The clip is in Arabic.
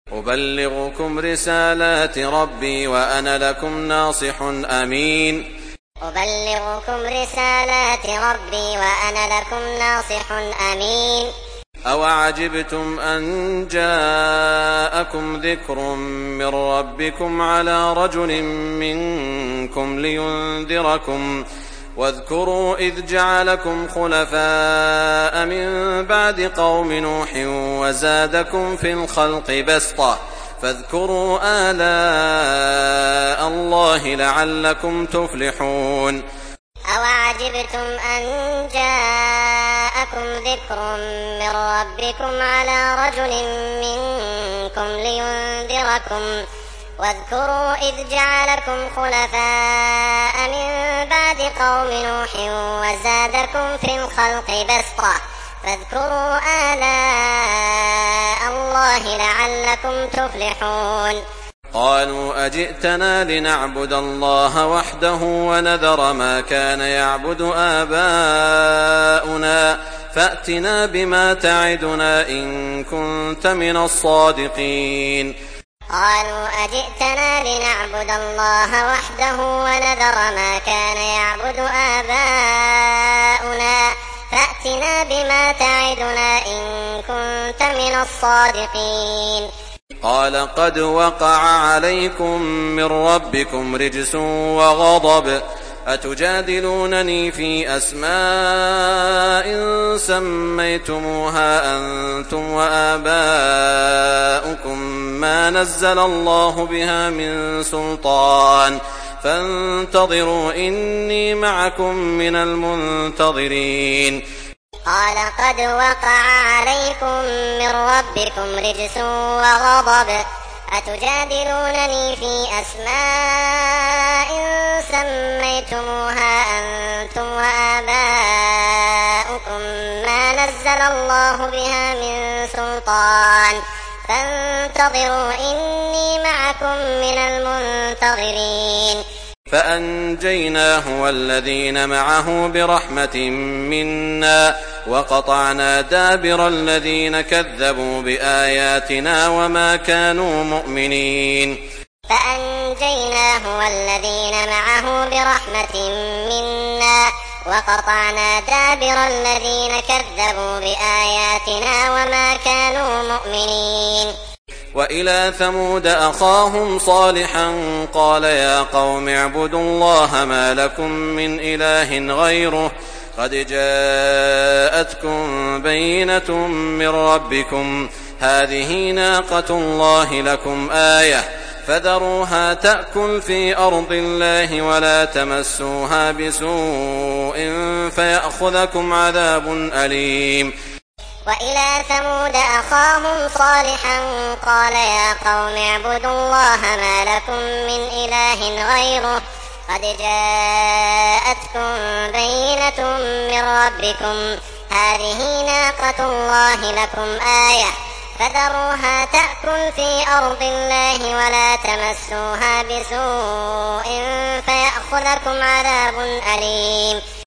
أبلغكم رسالات ربي وأنا لكم ناصح أمين. أبلغكم رسالات ربي وأنا لكم ناصح أمين. أوعجبتم أن جاءكم ذكر من ربكم على رجل منكم لينذركم واذكروا إذ جعلكم خلفاء من بعد قوم نوح وزادكم في الخلق بسطة فاذكروا آلاء الله لعلكم تفلحون. أوعجبتم أن جاءكم ذكر من ربكم على رجل منكم لينذركم واذكروا إذ جعلكم خلفاء من بعد قوم نوح وزادكم في الخلق بسطة فاذكروا آلاء الله لعلكم تفلحون. قالوا أجئتنا لنعبد الله وحده ونذر ما كان يعبد آباؤنا فأتنا بما تعدنا إن كنت من الصادقين. قالوا أجئتنا لنعبد الله وحده ونذر ما كان يعبد آباؤنا فأتنا بما تعدنا إن كنت من الصادقين. قال قد وقع عليكم من ربكم رجس وغضب أتجادلونني في أسماء سميتموها أنتم وآباؤكم ما نزل الله بها من سلطان فانتظروا إني معكم من المنتظرين. قال قد وقع عليكم من ربكم رجس وغضب أتجادلونني في أسماء سميتموها أنتم وآباؤكم ما نزل الله بها من سلطان فانتظروا إني معكم من المنتظرين. فأنجيناه والذين معه برحمة منا وقطعنا دابر الذين كذبوا بآياتنا وما كانوا مؤمنين. فأنجيناه والذين معه برحمة منا وقطعنا دابر الذين كذبوا بآياتنا وما كانوا مؤمنين. وإلى ثمود أخاهم صالحا قال يا قوم اعبدوا الله ما لكم من إله غيره قد جاءتكم بينة من ربكم هذه ناقة الله لكم آية فذروها تأكل في أرض الله ولا تمسوها بسوء فيأخذكم عذاب أليم. وإلى ثمود أخاهم صالحا قال يا قوم اعبدوا الله ما لكم من إله غيره قد جاءتكم بينة من ربكم هذه ناقة الله لكم آية فذروها تأكل في أرض الله ولا تمسوها بسوء فيأخذكم عذاب أليم.